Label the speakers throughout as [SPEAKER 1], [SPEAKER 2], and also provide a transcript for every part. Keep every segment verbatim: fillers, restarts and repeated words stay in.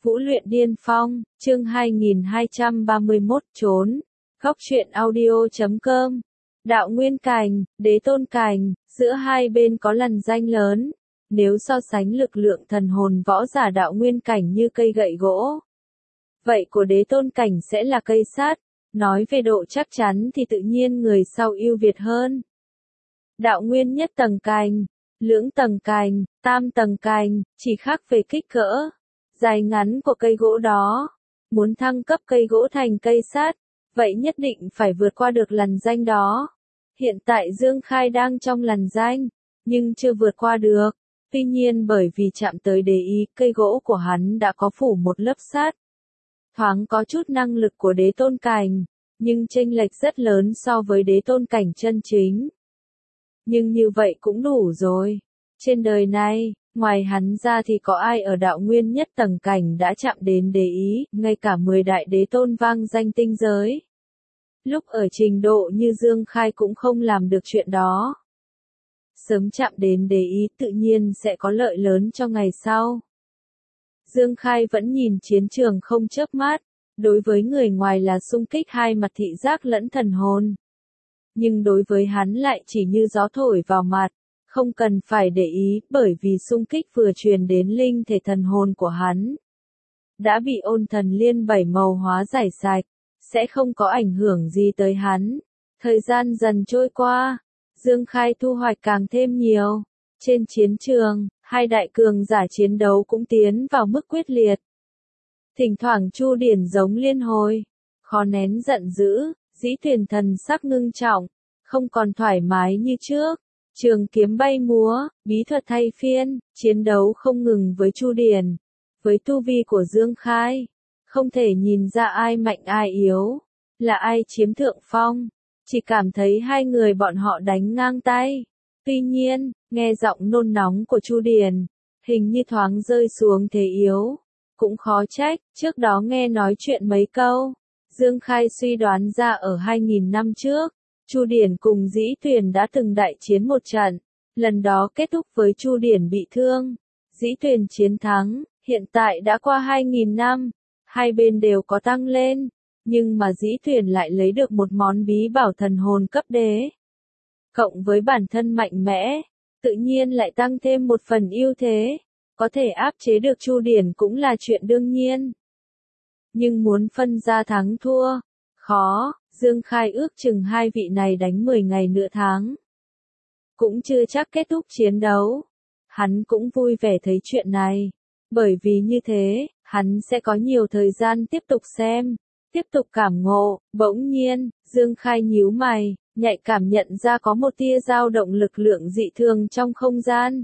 [SPEAKER 1] Vũ luyện điên phong, chương hai nghìn hai trăm ba mươi mốt, trốn. Góc truyện audio chấm com. Đạo Nguyên Cành, Đế Tôn Cành, giữa hai bên có lằn ranh lớn. Nếu so sánh lực lượng thần hồn võ giả Đạo Nguyên Cảnh như cây gậy gỗ, vậy của Đế Tôn Cảnh sẽ là cây sắt. Nói về độ chắc chắn thì tự nhiên người sau ưu việt hơn. Đạo Nguyên nhất tầng cành, lưỡng tầng cành, tam tầng cành, chỉ khác về kích cỡ, dài ngắn của cây gỗ đó. Muốn thăng cấp cây gỗ thành cây sắt, vậy nhất định phải vượt qua được lằn ranh đó. Hiện tại Dương Khai đang trong lằn ranh, nhưng chưa vượt qua được. Tuy nhiên bởi vì chạm tới đế ý, cây gỗ của hắn đã có phủ một lớp sắt. Thoáng có chút năng lực của Đế Tôn Cảnh, nhưng chênh lệch rất lớn so với Đế Tôn Cảnh chân chính. Nhưng như vậy cũng đủ rồi. Trên đời này, ngoài hắn ra thì có ai ở Đạo Nguyên nhất tầng cảnh đã chạm đến đế ý, ngay cả mười đại đế tôn vang danh tinh giới. Lúc ở trình độ như Dương Khai cũng không làm được chuyện đó. Sớm chạm đến đế ý tự nhiên sẽ có lợi lớn cho ngày sau. Dương Khai vẫn nhìn chiến trường không chớp mắt, đối với người ngoài là xung kích hai mặt thị giác lẫn thần hồn. Nhưng đối với hắn lại chỉ như gió thổi vào mặt, không cần phải để ý bởi vì xung kích vừa truyền đến linh thể thần hồn của hắn. Đã bị ôn thần liên bảy màu hóa giải sạch, sẽ không có ảnh hưởng gì tới hắn. Thời gian dần trôi qua, Dương Khai thu hoạch càng thêm nhiều. Trên chiến trường, hai đại cường giả chiến đấu cũng tiến vào mức quyết liệt. Thỉnh thoảng Chu Điển giống liên hồi, khó nén giận dữ, Dĩ Tuyền thần sắc ngưng trọng, không còn thoải mái như trước. Trường kiếm bay múa, bí thuật thay phiên, chiến đấu không ngừng với Chu Điển. Với tu vi của Dương Khai, không thể nhìn ra ai mạnh ai yếu, là ai chiếm thượng phong, chỉ cảm thấy hai người bọn họ đánh ngang tay. Tuy nhiên, nghe giọng nôn nóng của Chu Điển, hình như thoáng rơi xuống thế yếu. Cũng khó trách, trước đó nghe nói chuyện mấy câu, Dương Khai suy đoán ra ở hai nghìn năm trước, Chu Điển cùng Dĩ Tuyền đã từng đại chiến một trận, lần đó kết thúc với Chu Điển bị thương, Dĩ Tuyền chiến thắng, hiện tại đã qua hai nghìn năm, hai bên đều có tăng lên, nhưng mà Dĩ Tuyền lại lấy được một món bí bảo thần hồn cấp đế. Cộng với bản thân mạnh mẽ, tự nhiên lại tăng thêm một phần ưu thế, có thể áp chế được Chu Điển cũng là chuyện đương nhiên. Nhưng muốn phân ra thắng thua, khó. Dương Khai ước chừng hai vị này đánh mười ngày nửa tháng. Cũng chưa chắc kết thúc chiến đấu. Hắn cũng vui vẻ thấy chuyện này. Bởi vì như thế, hắn sẽ có nhiều thời gian tiếp tục xem, tiếp tục cảm ngộ. Bỗng nhiên, Dương Khai nhíu mày, nhạy cảm nhận ra có một tia dao động lực lượng dị thường trong không gian.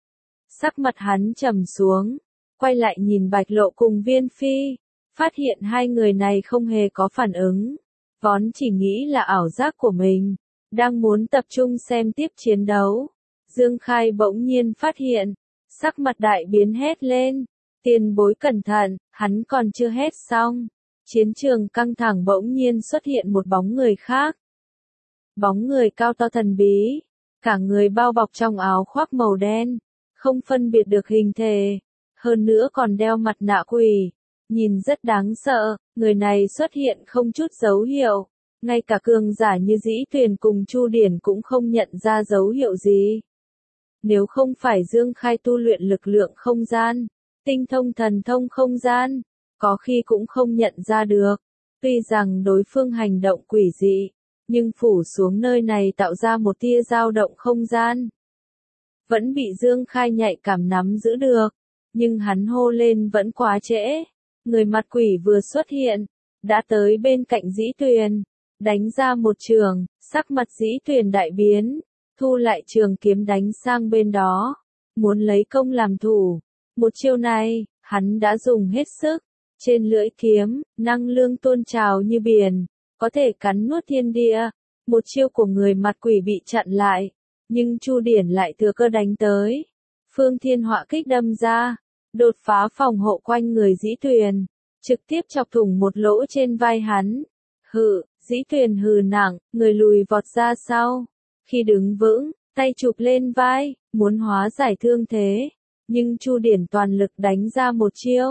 [SPEAKER 1] Sắc mặt hắn trầm xuống, quay lại nhìn Bạch Lộ cùng Viên Phi, phát hiện hai người này không hề có phản ứng. Vốn chỉ nghĩ là ảo giác của mình, đang muốn tập trung xem tiếp chiến đấu. Dương Khai bỗng nhiên phát hiện, sắc mặt đại biến hét lên, tiền bối cẩn thận, hắn còn chưa hét xong. Chiến trường căng thẳng bỗng nhiên xuất hiện một bóng người khác. Bóng người cao to thần bí, cả người bao bọc trong áo khoác màu đen, không phân biệt được hình thể, hơn nữa còn đeo mặt nạ quỷ. Nhìn rất đáng sợ, người này xuất hiện không chút dấu hiệu, ngay cả cường giả như Dĩ Tuyền cùng Chu Điển cũng không nhận ra dấu hiệu gì. Nếu không phải Dương Khai tu luyện lực lượng không gian, tinh thông thần thông không gian, có khi cũng không nhận ra được. Tuy rằng đối phương hành động quỷ dị, nhưng phủ xuống nơi này tạo ra một tia dao động không gian. Vẫn bị Dương Khai nhạy cảm nắm giữ được, nhưng hắn hô lên vẫn quá trễ. Người mặt quỷ vừa xuất hiện, đã tới bên cạnh Dĩ Tuyền, đánh ra một trường, sắc mặt Dĩ Tuyền đại biến, thu lại trường kiếm đánh sang bên đó, muốn lấy công làm thủ. Một chiêu này, hắn đã dùng hết sức, trên lưỡi kiếm, năng lượng tuôn trào như biển, có thể cắn nuốt thiên địa. Một chiêu của người mặt quỷ bị chặn lại, nhưng Chu Điển lại thừa cơ đánh tới. Phương Thiên Họa kích đâm ra, đột phá phòng hộ quanh người Dĩ Tuyền, trực tiếp chọc thủng một lỗ trên vai hắn. Hừ, Dĩ Tuyền hừ nặng, người lùi vọt ra sau. Khi đứng vững, tay chụp lên vai, muốn hóa giải thương thế, nhưng Chu Điển toàn lực đánh ra một chiêu.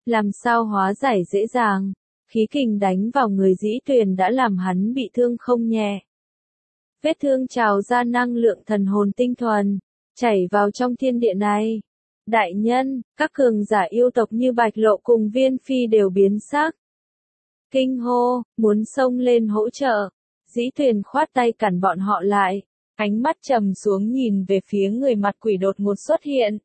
[SPEAKER 1] làm sao hóa giải dễ dàng. Khí kình đánh vào người Dĩ Tuyền đã làm hắn bị thương không nhẹ. Vết thương trào ra năng lượng thần hồn tinh thuần, chảy vào trong thiên địa này. Đại nhân, các cường giả yêu tộc như Bạch Lộ cùng Viên Phi đều biến sắc. Kinh hô, muốn xông lên hỗ trợ. Dĩ Tuyền khoát tay cản bọn họ lại, ánh mắt trầm xuống nhìn về phía người mặt quỷ đột ngột xuất hiện.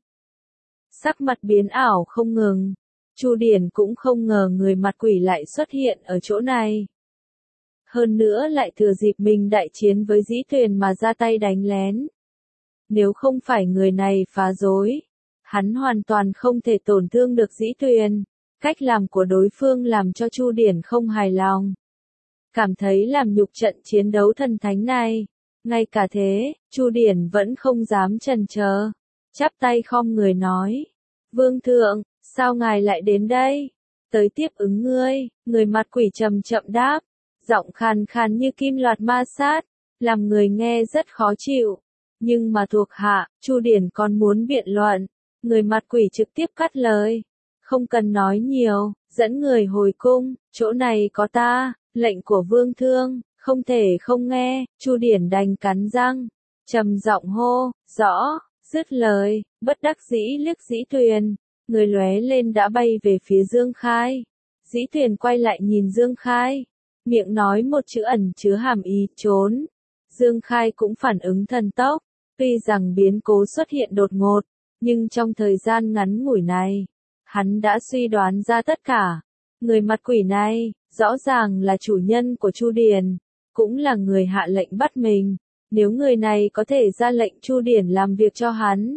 [SPEAKER 1] Sắc mặt biến ảo không ngừng, Chu Điển cũng không ngờ người mặt quỷ lại xuất hiện ở chỗ này. Hơn nữa lại thừa dịp mình đại chiến với Dĩ Tuyền mà ra tay đánh lén. Nếu không phải người này phá rối, hắn hoàn toàn không thể tổn thương được Dĩ Tuyền. Cách làm của đối phương làm cho Chu Điển không hài lòng. Cảm thấy làm nhục trận chiến đấu thần thánh này. Ngay cả thế, Chu Điển vẫn không dám chần chờ. Chắp tay khom người nói. Vương thượng, sao ngài lại đến đây? Tới tiếp ứng ngươi, người mặt quỷ trầm chậm đáp. Giọng khàn khàn như kim loạt ma sát, làm người nghe rất khó chịu. Nhưng mà thuộc hạ, Chu Điển còn muốn biện luận. Người mặt quỷ trực tiếp cắt lời. Không cần nói nhiều, dẫn người hồi cung, chỗ này có ta, lệnh của vương thương, không thể không nghe. Chu Điển đành cắn răng, trầm giọng hô, rõ, dứt lời, bất đắc dĩ liếc Dĩ Tuyền, người lóe lên đã bay về phía Dương Khai. Dĩ Tuyền quay lại nhìn Dương Khai, miệng nói một chữ ẩn chứa hàm ý, trốn. Dương Khai cũng phản ứng thần tốc, tuy rằng biến cố xuất hiện đột ngột, nhưng trong thời gian ngắn ngủi này, hắn đã suy đoán ra tất cả. Người mặt quỷ này, rõ ràng là chủ nhân của Chu Điển, cũng là người hạ lệnh bắt mình. Nếu người này có thể ra lệnh Chu Điển làm việc cho hắn,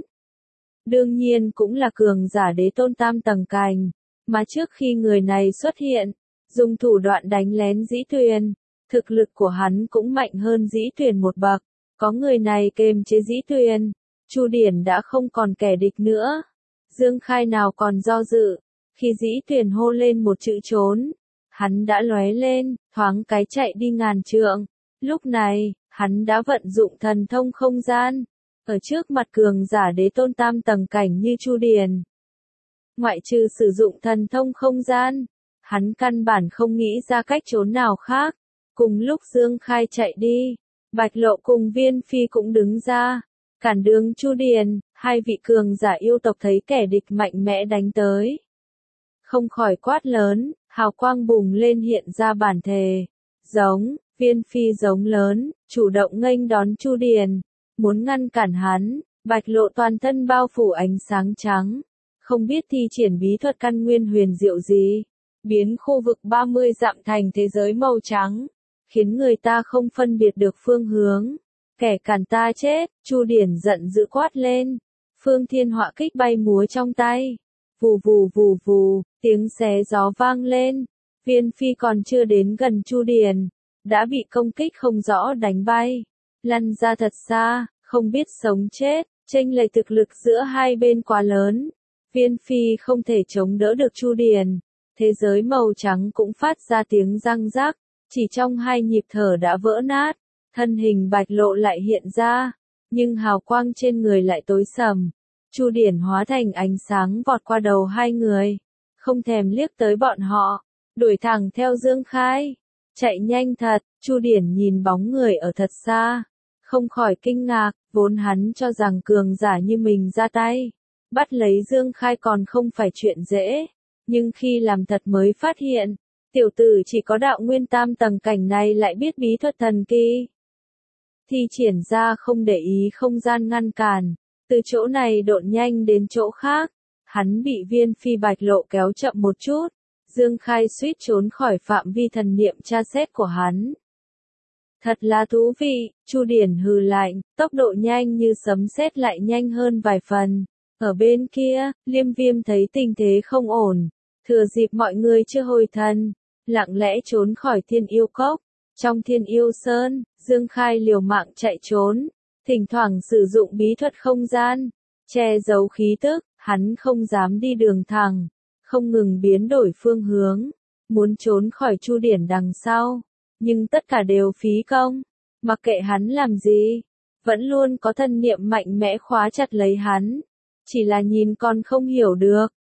[SPEAKER 1] đương nhiên cũng là cường giả đế tôn tam tầng cành. Mà trước khi người này xuất hiện, dùng thủ đoạn đánh lén Dĩ Tuyền, thực lực của hắn cũng mạnh hơn Dĩ Tuyền một bậc. Có người này kềm chế Dĩ Tuyền, Chu Điển đã không còn kẻ địch nữa. Dương Khai nào còn do dự, khi Dĩ Tuyền hô lên một chữ trốn, hắn đã lóe lên, thoáng cái chạy đi ngàn trượng. Lúc này, hắn đã vận dụng thần thông không gian, ở trước mặt cường giả đế tôn tam tầng cảnh như Chu Điển. Ngoại trừ sử dụng thần thông không gian, hắn căn bản không nghĩ ra cách trốn nào khác. Cùng lúc Dương Khai chạy đi, Bạch Lộ cùng Viên Phi cũng đứng ra, cản đường Chu Điển. Hai vị cường giả yêu tộc thấy kẻ địch mạnh mẽ đánh tới, không khỏi quát lớn, hào quang bùng lên hiện ra bản thề. Giống, Viên Phi giống lớn, chủ động nghênh đón Chu Điển, muốn ngăn cản hắn. Bạch Lộ toàn thân bao phủ ánh sáng trắng, không biết thi triển bí thuật căn nguyên huyền diệu gì, biến khu vực ba mươi dặm thành thế giới màu trắng, khiến người ta không phân biệt được phương hướng. Kẻ cản ta chết, Chu Điển giận dữ quát lên. Phương Thiên Họa kích bay múa trong tay. Vù vù vù vù, tiếng xé gió vang lên. Viên Phi còn chưa đến gần Chu Điển, đã bị công kích không rõ đánh bay. Lăn ra thật xa, không biết sống chết, chênh lệch thực lực giữa hai bên quá lớn. Viên Phi không thể chống đỡ được Chu Điển. Thế giới màu trắng cũng phát ra tiếng răng rắc, chỉ trong hai nhịp thở đã vỡ nát. Thân hình Bạch Lộ lại hiện ra, nhưng hào quang trên người lại tối sầm. Chu Điển hóa thành ánh sáng vọt qua đầu hai người, không thèm liếc tới bọn họ, đuổi thẳng theo Dương Khai. Chạy nhanh thật, Chu Điển nhìn bóng người ở thật xa, không khỏi kinh ngạc, vốn hắn cho rằng cường giả như mình ra tay, bắt lấy Dương Khai còn không phải chuyện dễ, nhưng khi làm thật mới phát hiện, tiểu tử chỉ có đạo nguyên tam tầng cảnh này lại biết bí thuật thần kỳ. Thi triển ra không để ý không gian ngăn cản, từ chỗ này độn nhanh đến chỗ khác, hắn bị Viên Phi Bạch Lộ kéo chậm một chút, Dương Khai suýt trốn khỏi phạm vi thần niệm tra xét của hắn. Thật là thú vị, Chu Điển hừ lạnh, tốc độ nhanh như sấm sét lại nhanh hơn vài phần. Ở bên kia, Liêm Viêm thấy tình thế không ổn, thừa dịp mọi người chưa hồi thần, lặng lẽ trốn khỏi Thiên Yêu Cốc. Trong Thiên Yêu Sơn, Dương Khai liều mạng chạy trốn, thỉnh thoảng sử dụng bí thuật không gian, che giấu khí tức, hắn không dám đi đường thẳng, không ngừng biến đổi phương hướng, muốn trốn khỏi Chu Điển đằng sau, nhưng tất cả đều phí công, mặc kệ hắn làm gì, vẫn luôn có thân niệm mạnh mẽ khóa chặt lấy hắn, chỉ là nhìn còn không hiểu được,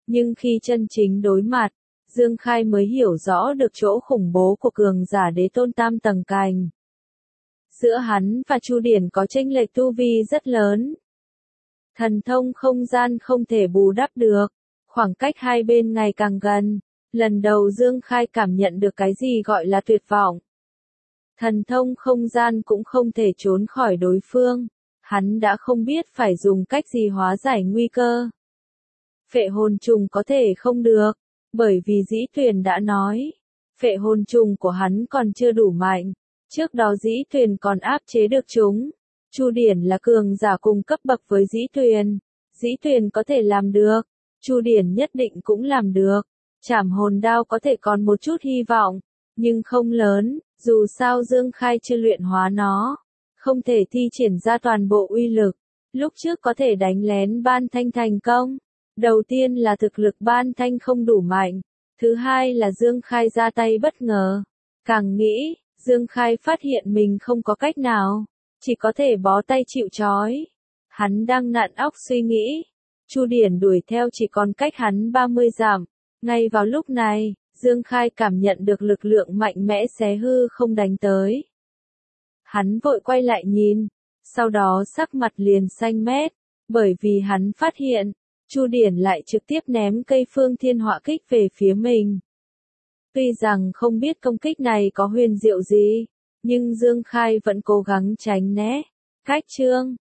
[SPEAKER 1] Nhưng khi chân chính đối mặt, Dương Khai mới hiểu rõ được chỗ khủng bố của cường giả đế tôn tam tầng cành. Giữa hắn và Chu Điển có chênh lệch tu vi rất lớn. Thần thông không gian không thể bù đắp được, khoảng cách hai bên ngày càng gần. Lần đầu Dương Khai cảm nhận được cái gì gọi là tuyệt vọng. Thần thông không gian cũng không thể trốn khỏi đối phương, hắn đã không biết phải dùng cách gì hóa giải nguy cơ. Phệ hồn trùng có thể không được, bởi vì Dĩ Tuyền đã nói, phệ hồn trùng của hắn còn chưa đủ mạnh, trước đó Dĩ Tuyền còn áp chế được chúng. Chu Điển là cường giả cùng cấp bậc với Dĩ Tuyền, Dĩ Tuyền có thể làm được, Chu Điển nhất định cũng làm được. Trảm hồn đao có thể còn một chút hy vọng, nhưng không lớn, dù sao Dương Khai chưa luyện hóa nó, không thể thi triển ra toàn bộ uy lực. Lúc trước có thể đánh lén Ban Thanh thành công. Đầu tiên là thực lực Ban Thanh không đủ mạnh, thứ hai là Dương Khai ra tay bất ngờ. Càng nghĩ, Dương Khai phát hiện mình không có cách nào, chỉ có thể bó tay chịu trói. Hắn đang nặn óc suy nghĩ, Chu Điển đuổi theo chỉ còn cách hắn ba mươi dặm. Ngay vào lúc này, Dương Khai cảm nhận được lực lượng mạnh mẽ xé hư không đánh tới. Hắn vội quay lại nhìn, sau đó sắc mặt liền xanh mét, bởi vì hắn phát hiện, Chu Điển lại trực tiếp ném cây phương thiên họa kích về phía mình. Tuy rằng không biết công kích này có huyền diệu gì, nhưng Dương Khai vẫn cố gắng tránh né. Cách chương